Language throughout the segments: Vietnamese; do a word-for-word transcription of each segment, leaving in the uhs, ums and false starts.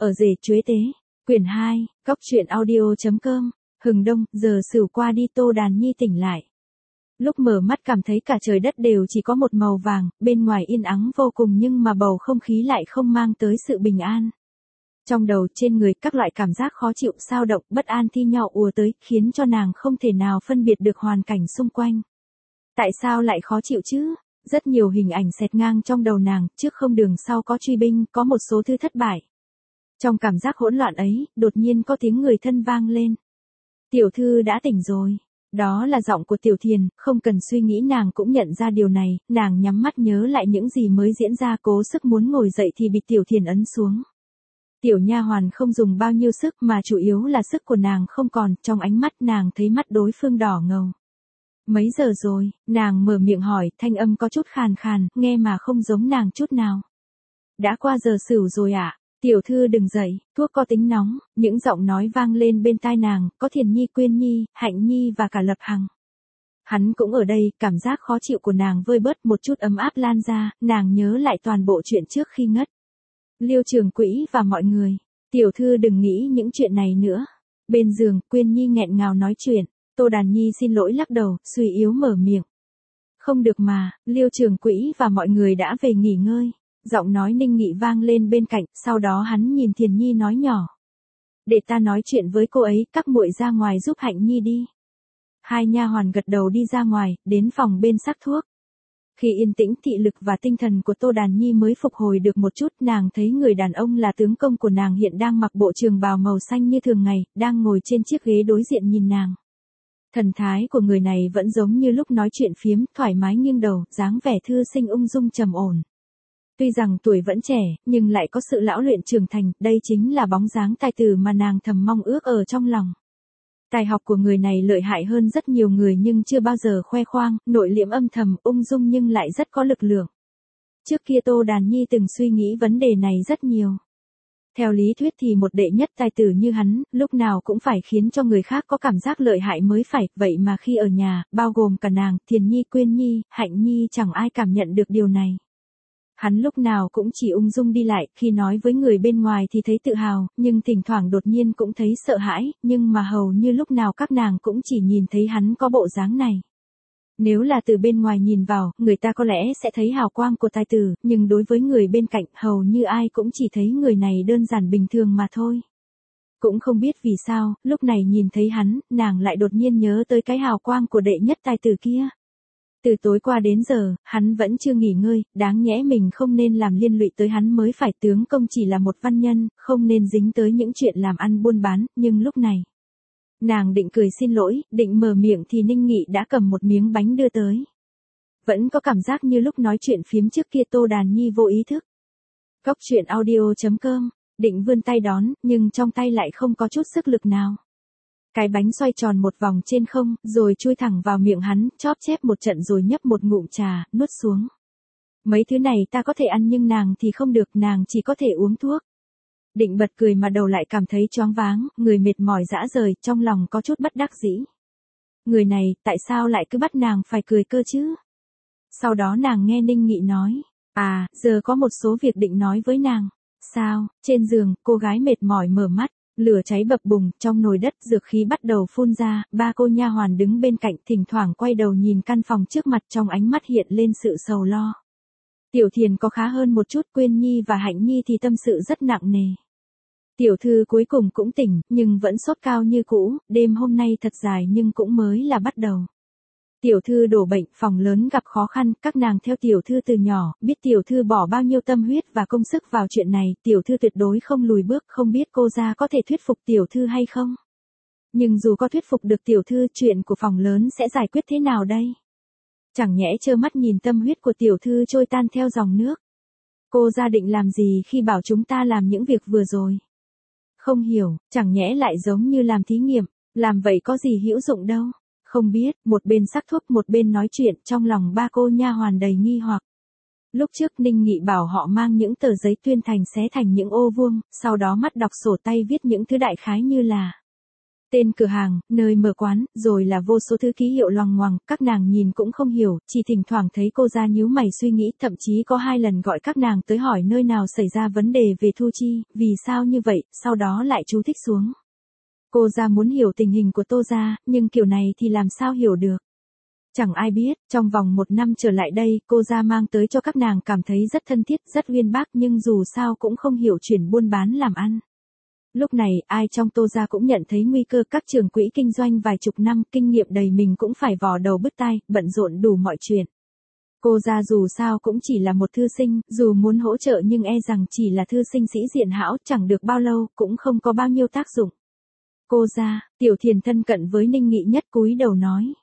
Ở rể chuế tế. Quyển hai, Cóc truyện audio chấm com. Hừng đông, giờ sửu qua đi Tô Đàn Nhi tỉnh lại. Lúc mở mắt cảm thấy cả trời đất đều chỉ có một màu vàng, bên ngoài yên ắng vô cùng nhưng mà bầu không khí lại không mang tới sự bình an. Trong đầu, trên người, các loại cảm giác khó chịu, xao động, bất an thi nhau ùa tới, khiến cho nàng không thể nào phân biệt được hoàn cảnh xung quanh. Tại sao lại khó chịu chứ? Rất nhiều hình ảnh xẹt ngang trong đầu nàng, trước không đường sau có truy binh, có một số thứ thất bại. Trong cảm giác hỗn loạn ấy, đột nhiên có tiếng người thân vang lên. Tiểu thư đã tỉnh rồi. Đó là giọng của Tiểu Thiền, không cần suy nghĩ nàng cũng nhận ra điều này, nàng nhắm mắt nhớ lại những gì mới diễn ra, cố sức muốn ngồi dậy thì bị Tiểu Thiền ấn xuống. Tiểu nha hoàn không dùng bao nhiêu sức mà chủ yếu là sức của nàng không còn, trong ánh mắt nàng thấy mắt đối phương đỏ ngầu. Mấy giờ rồi, nàng mở miệng hỏi, thanh âm có chút khàn khàn, nghe mà không giống nàng chút nào. Đã qua giờ sửu rồi ạ. À? Tiểu thư đừng dậy, thuốc có tính nóng, những giọng nói vang lên bên tai nàng, có Thiền Nhi, Quyên Nhi, Hạnh Nhi và cả Lập Hằng. Hắn cũng ở đây, cảm giác khó chịu của nàng vơi bớt, một chút ấm áp lan ra, nàng nhớ lại toàn bộ chuyện trước khi ngất. Liêu Trường Quỹ và mọi người, tiểu thư đừng nghĩ những chuyện này nữa. Bên giường, Quyên Nhi nghẹn ngào nói chuyện, Tô Đàn Nhi xin lỗi lắc đầu, suy yếu mở miệng. Không được mà, Liêu Trường Quỹ và mọi người đã về nghỉ ngơi. Giọng nói Ninh Nghị vang lên bên cạnh, sau đó hắn nhìn Thiền Nhi nói nhỏ. Để ta nói chuyện với cô ấy, các muội ra ngoài giúp Hạnh Nhi đi. Hai nha hoàn gật đầu đi ra ngoài, đến phòng bên sắc thuốc. Khi yên tĩnh, thị lực và tinh thần của Tô Đàn Nhi mới phục hồi được một chút, nàng thấy người đàn ông là tướng công của nàng hiện đang mặc bộ trường bào màu xanh như thường ngày, đang ngồi trên chiếc ghế đối diện nhìn nàng. Thần thái của người này vẫn giống như lúc nói chuyện phiếm, thoải mái nghiêng đầu, dáng vẻ thư sinh ung dung trầm ổn. Tuy rằng tuổi vẫn trẻ, nhưng lại có sự lão luyện trưởng thành, đây chính là bóng dáng tài tử mà nàng thầm mong ước ở trong lòng. Tài học của người này lợi hại hơn rất nhiều người nhưng chưa bao giờ khoe khoang, nội liễm âm thầm, ung dung nhưng lại rất có lực lượng. Trước kia Tô Đàn Nhi từng suy nghĩ vấn đề này rất nhiều. Theo lý thuyết thì một đệ nhất tài tử như hắn, lúc nào cũng phải khiến cho người khác có cảm giác lợi hại mới phải, vậy mà khi ở nhà, bao gồm cả nàng, Thiền Nhi, Quyên Nhi, Hạnh Nhi chẳng ai cảm nhận được điều này. Hắn lúc nào cũng chỉ ung dung đi lại, khi nói với người bên ngoài thì thấy tự hào, nhưng thỉnh thoảng đột nhiên cũng thấy sợ hãi, nhưng mà hầu như lúc nào các nàng cũng chỉ nhìn thấy hắn có bộ dáng này. Nếu là từ bên ngoài nhìn vào, người ta có lẽ sẽ thấy hào quang của tài tử, nhưng đối với người bên cạnh, hầu như ai cũng chỉ thấy người này đơn giản bình thường mà thôi. Cũng không biết vì sao, lúc này nhìn thấy hắn, nàng lại đột nhiên nhớ tới cái hào quang của đệ nhất tài tử kia. Từ tối qua đến giờ, hắn vẫn chưa nghỉ ngơi, đáng nhẽ mình không nên làm liên lụy tới hắn mới phải, tướng công chỉ là một văn nhân, không nên dính tới những chuyện làm ăn buôn bán, nhưng lúc này. Nàng định cười xin lỗi, định mở miệng thì Ninh Nghị đã cầm một miếng bánh đưa tới. Vẫn có cảm giác như lúc nói chuyện phiếm trước kia Tô Đàn Nhi vô ý thức. Cóc truyện audio chấm com, định vươn tay đón, nhưng trong tay lại không có chút sức lực nào. Cái bánh xoay tròn một vòng trên không, rồi chui thẳng vào miệng hắn, chóp chép một trận rồi nhấp một ngụm trà, nuốt xuống. Mấy thứ này ta có thể ăn nhưng nàng thì không được, nàng chỉ có thể uống thuốc. Định bật cười mà đầu lại cảm thấy choáng váng, người mệt mỏi dã rời, trong lòng có chút bất đắc dĩ. Người này, tại sao lại cứ bắt nàng phải cười cơ chứ? Sau đó nàng nghe Ninh Nghị nói, à, giờ có một số việc định nói với nàng. Sao? Trên giường, cô gái mệt mỏi mở mắt. Lửa cháy bập bùng, trong nồi đất dược khí bắt đầu phun ra, ba cô nha hoàn đứng bên cạnh thỉnh thoảng quay đầu nhìn căn phòng trước mặt, trong ánh mắt hiện lên sự sầu lo. Tiểu Thiền có khá hơn một chút, Quyên Nhi và Hạnh Nhi thì tâm sự rất nặng nề. Tiểu thư cuối cùng cũng tỉnh, nhưng vẫn sốt cao như cũ, đêm hôm nay thật dài nhưng cũng mới là bắt đầu. Tiểu thư đổ bệnh, phòng lớn gặp khó khăn, các nàng theo tiểu thư từ nhỏ, biết tiểu thư bỏ bao nhiêu tâm huyết và công sức vào chuyện này, tiểu thư tuyệt đối không lùi bước, không biết cô gia có thể thuyết phục tiểu thư hay không. Nhưng dù có thuyết phục được tiểu thư, chuyện của phòng lớn sẽ giải quyết thế nào đây? Chẳng nhẽ trơ mắt nhìn tâm huyết của tiểu thư trôi tan theo dòng nước. Cô gia định làm gì khi bảo chúng ta làm những việc vừa rồi? Không hiểu, chẳng nhẽ lại giống như làm thí nghiệm, làm vậy có gì hữu dụng đâu. Không biết, một bên sắc thuốc một bên nói chuyện, trong lòng ba cô nha hoàn đầy nghi hoặc. Lúc trước Ninh Nghị bảo họ mang những tờ giấy tuyên thành xé thành những ô vuông, sau đó mắt đọc sổ tay viết những thứ đại khái như là Tên cửa hàng, nơi mở quán, rồi là vô số thứ ký hiệu loằng ngoằng, các nàng nhìn cũng không hiểu, chỉ thỉnh thoảng thấy cô ra nhíu mày suy nghĩ, thậm chí có hai lần gọi các nàng tới hỏi nơi nào xảy ra vấn đề về thu chi, vì sao như vậy, sau đó lại chú thích xuống. Cô ra muốn hiểu tình hình của Tô gia, nhưng kiểu này thì làm sao hiểu được. Chẳng ai biết, trong vòng một năm trở lại đây, cô ra mang tới cho các nàng cảm thấy rất thân thiết, rất uyên bác nhưng dù sao cũng không hiểu chuyển buôn bán làm ăn. Lúc này, ai trong Tô gia cũng nhận thấy nguy cơ, các trưởng quỹ kinh doanh vài chục năm, kinh nghiệm đầy mình cũng phải vò đầu bứt tai, bận rộn đủ mọi chuyện. Cô ra dù sao cũng chỉ là một thư sinh, dù muốn hỗ trợ nhưng e rằng chỉ là thư sinh sĩ diện hão, chẳng được bao lâu, cũng không có bao nhiêu tác dụng. Cô ra, Tiểu Thiền thân cận với Ninh Nghị nhất cúi đầu nói.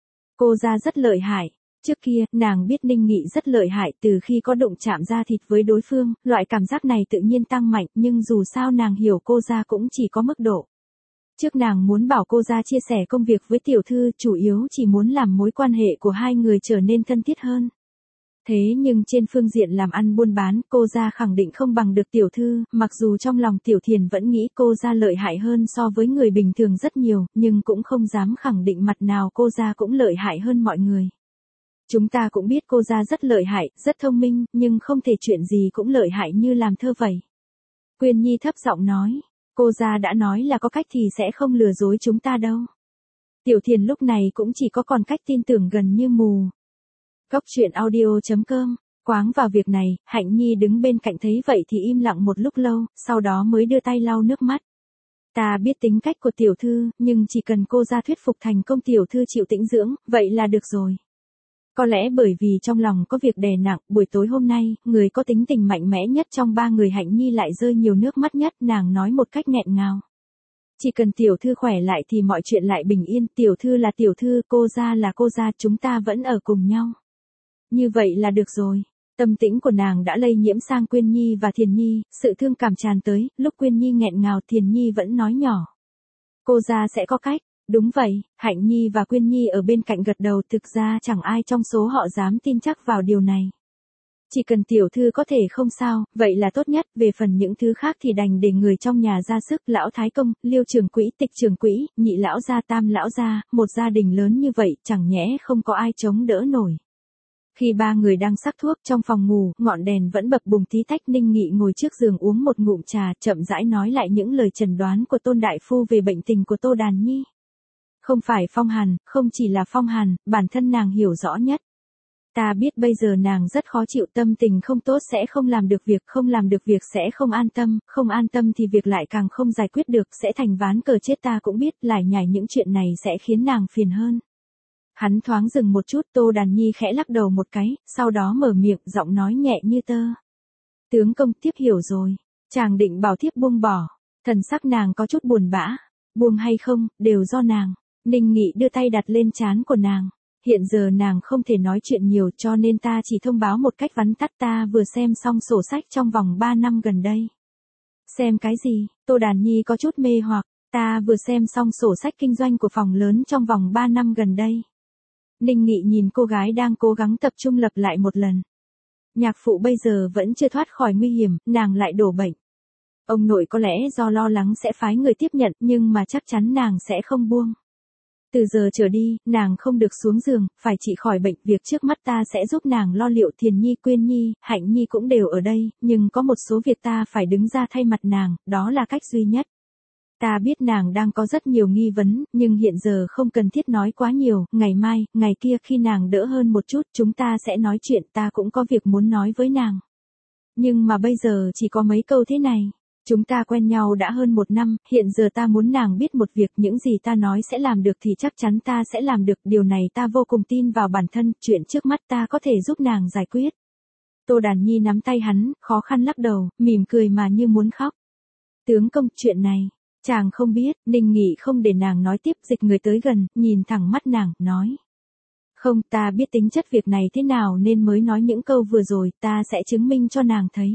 Cô ra rất lợi hại. Trước kia, nàng biết Ninh Nghị rất lợi hại từ khi có đụng chạm da thịt với đối phương, loại cảm giác này tự nhiên tăng mạnh, nhưng dù sao nàng hiểu cô ra cũng chỉ có mức độ. Trước nàng muốn bảo cô ra chia sẻ công việc với tiểu thư, chủ yếu chỉ muốn làm mối quan hệ của hai người trở nên thân thiết hơn. Thế nhưng trên phương diện làm ăn buôn bán, cô ra khẳng định không bằng được tiểu thư, mặc dù trong lòng Tiểu Thiền vẫn nghĩ cô ra lợi hại hơn so với người bình thường rất nhiều, nhưng cũng không dám khẳng định mặt nào cô ra cũng lợi hại hơn mọi người. Chúng ta cũng biết cô ra rất lợi hại, rất thông minh, nhưng không thể chuyện gì cũng lợi hại như làm thơ vậy. Quyên Nhi thấp giọng nói, cô ra đã nói là có cách thì sẽ không lừa dối chúng ta đâu. Tiểu Thiền lúc này cũng chỉ có còn cách tin tưởng gần như mù. Cốc truyện audio chấm com, quáng vào việc này, Hạnh Nhi đứng bên cạnh thấy vậy thì im lặng một lúc lâu, sau đó mới đưa tay lau nước mắt. Ta biết tính cách của tiểu thư, nhưng chỉ cần cô ra thuyết phục thành công tiểu thư chịu tĩnh dưỡng, vậy là được rồi. Có lẽ bởi vì trong lòng có việc đè nặng, buổi tối hôm nay, người có tính tình mạnh mẽ nhất trong ba người Hạnh Nhi lại rơi nhiều nước mắt nhất, nàng nói một cách nghẹn ngào. Chỉ cần tiểu thư khỏe lại thì mọi chuyện lại bình yên, tiểu thư là tiểu thư, cô ra là cô ra, chúng ta vẫn ở cùng nhau. Như vậy là được rồi. Tâm tĩnh của nàng đã lây nhiễm sang Quyên Nhi và Thiền Nhi, sự thương cảm tràn tới, lúc Quyên Nhi nghẹn ngào Thiền Nhi vẫn nói nhỏ. Cô ra sẽ có cách. Đúng vậy, Hạnh Nhi và Quyên Nhi ở bên cạnh gật đầu, thực ra chẳng ai trong số họ dám tin chắc vào điều này. Chỉ cần tiểu thư có thể không sao, vậy là tốt nhất, về phần những thứ khác thì đành để người trong nhà ra sức, lão thái công, Liêu trưởng quỹ, Tịch trưởng quỹ, nhị lão gia, tam lão gia, một gia đình lớn như vậy, chẳng nhẽ không có ai chống đỡ nổi. Khi ba người đang sắc thuốc trong phòng ngủ, ngọn đèn vẫn bập bùng tí tách, Ninh Nghị ngồi trước giường uống một ngụm trà, chậm rãi nói lại những lời chẩn đoán của Tôn đại phu về bệnh tình của Tô Đàn Nhi. Không phải phong hàn, không chỉ là phong hàn, bản thân nàng hiểu rõ nhất. Ta biết bây giờ nàng rất khó chịu, tâm tình không tốt sẽ không làm được việc, không làm được việc sẽ không an tâm, không an tâm thì việc lại càng không giải quyết được, sẽ thành ván cờ chết, ta cũng biết, lải nhải những chuyện này sẽ khiến nàng phiền hơn. Hắn thoáng dừng một chút, Tô Đàn Nhi khẽ lắc đầu một cái, sau đó mở miệng, giọng nói nhẹ như tơ. Tướng công, tiếp hiểu rồi. Chàng định bảo thiếp buông bỏ. Thần sắc nàng có chút buồn bã. Buông hay không, đều do nàng. Ninh Nghị đưa tay đặt lên trán của nàng. Hiện giờ nàng không thể nói chuyện nhiều, cho nên ta chỉ thông báo một cách vắn tắt, ta vừa xem xong sổ sách trong vòng ba năm gần đây. Xem cái gì? Tô Đàn Nhi có chút mê hoặc. Ta vừa xem xong sổ sách kinh doanh của phòng lớn trong vòng ba năm gần đây. Ninh Nghị nhìn cô gái đang cố gắng tập trung lặp lại một lần. Nhạc phụ bây giờ vẫn chưa thoát khỏi nguy hiểm, nàng lại đổ bệnh. Ông nội có lẽ do lo lắng sẽ phái người tiếp nhận, nhưng mà chắc chắn nàng sẽ không buông. Từ giờ trở đi, nàng không được xuống giường, phải trị khỏi bệnh, việc trước mắt ta sẽ giúp nàng lo liệu. Thiền Nhi, Quyên Nhi, Hạnh Nhi cũng đều ở đây, nhưng có một số việc ta phải đứng ra thay mặt nàng, đó là cách duy nhất. Ta biết nàng đang có rất nhiều nghi vấn, nhưng hiện giờ không cần thiết nói quá nhiều, ngày mai, ngày kia khi nàng đỡ hơn một chút, chúng ta sẽ nói chuyện, ta cũng có việc muốn nói với nàng. Nhưng mà bây giờ chỉ có mấy câu thế này. Chúng ta quen nhau đã hơn một năm, hiện giờ ta muốn nàng biết một việc, những gì ta nói sẽ làm được thì chắc chắn ta sẽ làm được, điều này ta vô cùng tin vào bản thân, chuyện trước mắt ta có thể giúp nàng giải quyết. Tô Đàn Nhi nắm tay hắn, khó khăn lắc đầu, mỉm cười mà như muốn khóc. Tướng công, chuyện này, chàng không biết. Ninh Nghị không để nàng nói tiếp, dịch người tới gần, nhìn thẳng mắt nàng, nói. Không, ta biết tính chất việc này thế nào nên mới nói những câu vừa rồi, ta sẽ chứng minh cho nàng thấy.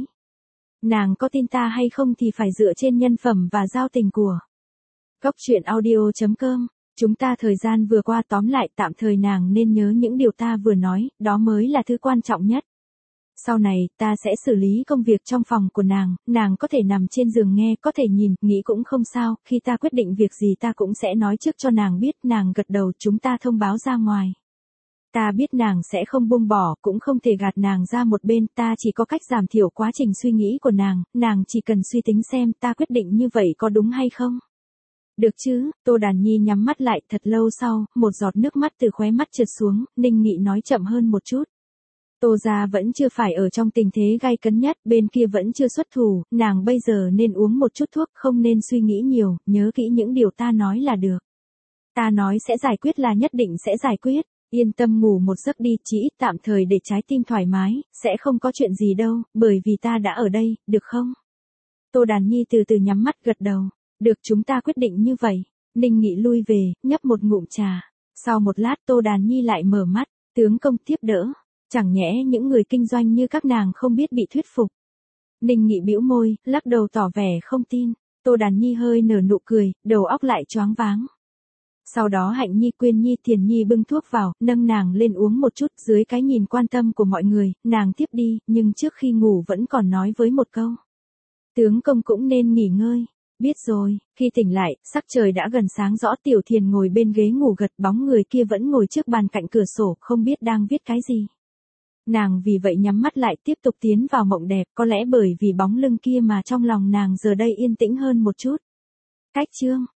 Nàng có tin ta hay không thì phải dựa trên nhân phẩm và giao tình của. Cốc truyện audio chấm com, chúng ta thời gian vừa qua, tóm lại tạm thời nàng nên nhớ những điều ta vừa nói, đó mới là thứ quan trọng nhất. Sau này, ta sẽ xử lý công việc trong phòng của nàng, nàng có thể nằm trên giường nghe, có thể nhìn, nghĩ cũng không sao, khi ta quyết định việc gì ta cũng sẽ nói trước cho nàng biết, nàng gật đầu, chúng ta thông báo ra ngoài. Ta biết nàng sẽ không buông bỏ, cũng không thể gạt nàng ra một bên, ta chỉ có cách giảm thiểu quá trình suy nghĩ của nàng, nàng chỉ cần suy tính xem ta quyết định như vậy có đúng hay không. Được chứ, Tô Đàn Nhi nhắm mắt lại, thật lâu sau, một giọt nước mắt từ khóe mắt trượt xuống, Ninh Nghị nói chậm hơn một chút. Tô gia vẫn chưa phải ở trong tình thế gay cấn nhất, bên kia vẫn chưa xuất thủ, nàng bây giờ nên uống một chút thuốc, không nên suy nghĩ nhiều, nhớ kỹ những điều ta nói là được. Ta nói sẽ giải quyết là nhất định sẽ giải quyết, yên tâm ngủ một giấc đi, chỉ ít tạm thời để trái tim thoải mái, sẽ không có chuyện gì đâu, bởi vì ta đã ở đây, được không? Tô Đàn Nhi từ từ nhắm mắt gật đầu, được, chúng ta quyết định như vậy. Ninh Nghị lui về, nhấp một ngụm trà. Sau một lát Tô Đàn Nhi lại mở mắt, tướng công tiếp đỡ. Chẳng nhẽ những người kinh doanh như các nàng không biết bị thuyết phục. Ninh Nghị bĩu môi, lắc đầu tỏ vẻ không tin. Tô Đàn Nhi hơi nở nụ cười, đầu óc lại choáng váng. Sau đó Hạnh Nhi, Quyên Nhi, Thiền Nhi bưng thuốc vào, nâng nàng lên uống một chút, dưới cái nhìn quan tâm của mọi người, nàng tiếp đi, nhưng trước khi ngủ vẫn còn nói với một câu. Tướng công cũng nên nghỉ ngơi. Biết rồi, khi tỉnh lại, sắc trời đã gần sáng rõ, Tiểu Thiền ngồi bên ghế ngủ gật, bóng người kia vẫn ngồi trước bàn cạnh cửa sổ, không biết đang viết cái gì. Nàng vì vậy nhắm mắt lại tiếp tục tiến vào mộng đẹp, có lẽ bởi vì bóng lưng kia mà trong lòng nàng giờ đây yên tĩnh hơn một chút. Cách chương